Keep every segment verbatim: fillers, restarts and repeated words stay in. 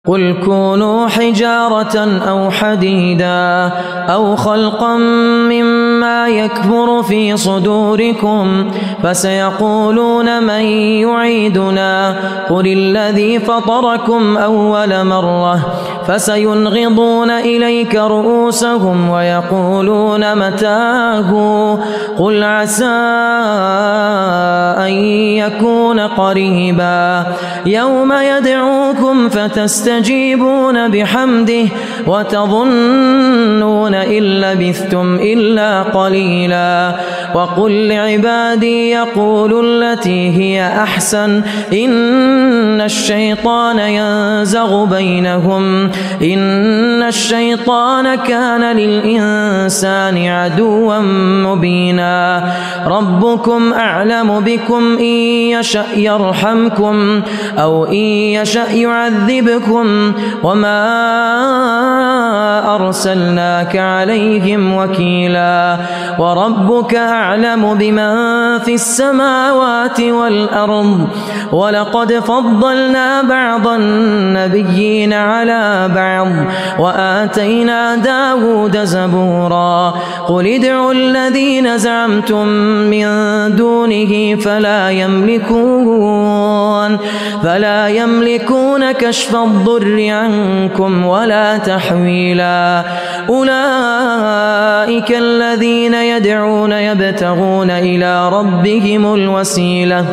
قل كونوا حجارة أو حديدا أو خلقا مما يكبر في صدوركم فسيقولون من يعيدنا قل الذي فطركم أول مرة فسينغضون إليك رؤوسهم ويقولون متاه قل عسى أن يكون قريبا يوم يدعوكم فتستجيبون بحمده وتظنون إن لبثتم إلا قليلا وقل لعبادي يقولوا التي هي أحسن إن الشيطان ينزغ بينهم إن الشيطان كان للإنسان عدوا مبينا ربكم أعلم بكم إن يشأ يرحمكم أو إن يشأ يعذبكم وما أرسلناك عليهم وكيلا وربك أعلم بمن في السماوات والأرض ولقد فضلنا بعض النبيين على بعض وآتينا داود زبورا قل ادعوا الذين زعمتم من دونه فلا يملكون فلا يملكون كشف الضر عنكم ولا تحويلا أولئك الذين يدعون يبتغون إلى ربهم الوسيلة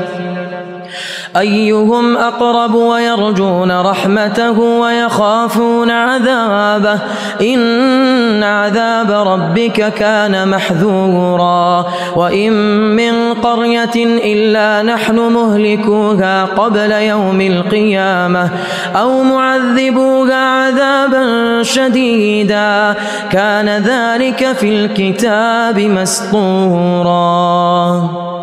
أيهم أقرب ويرجون رحمته ويخافون عذابه إن عذاب ربك كان محذورا وإن من قرية إلا نحن مهلكوها قبل يوم القيامة أو معذبوها عذابا شديدا كان ذلك في الكتاب مسطورا.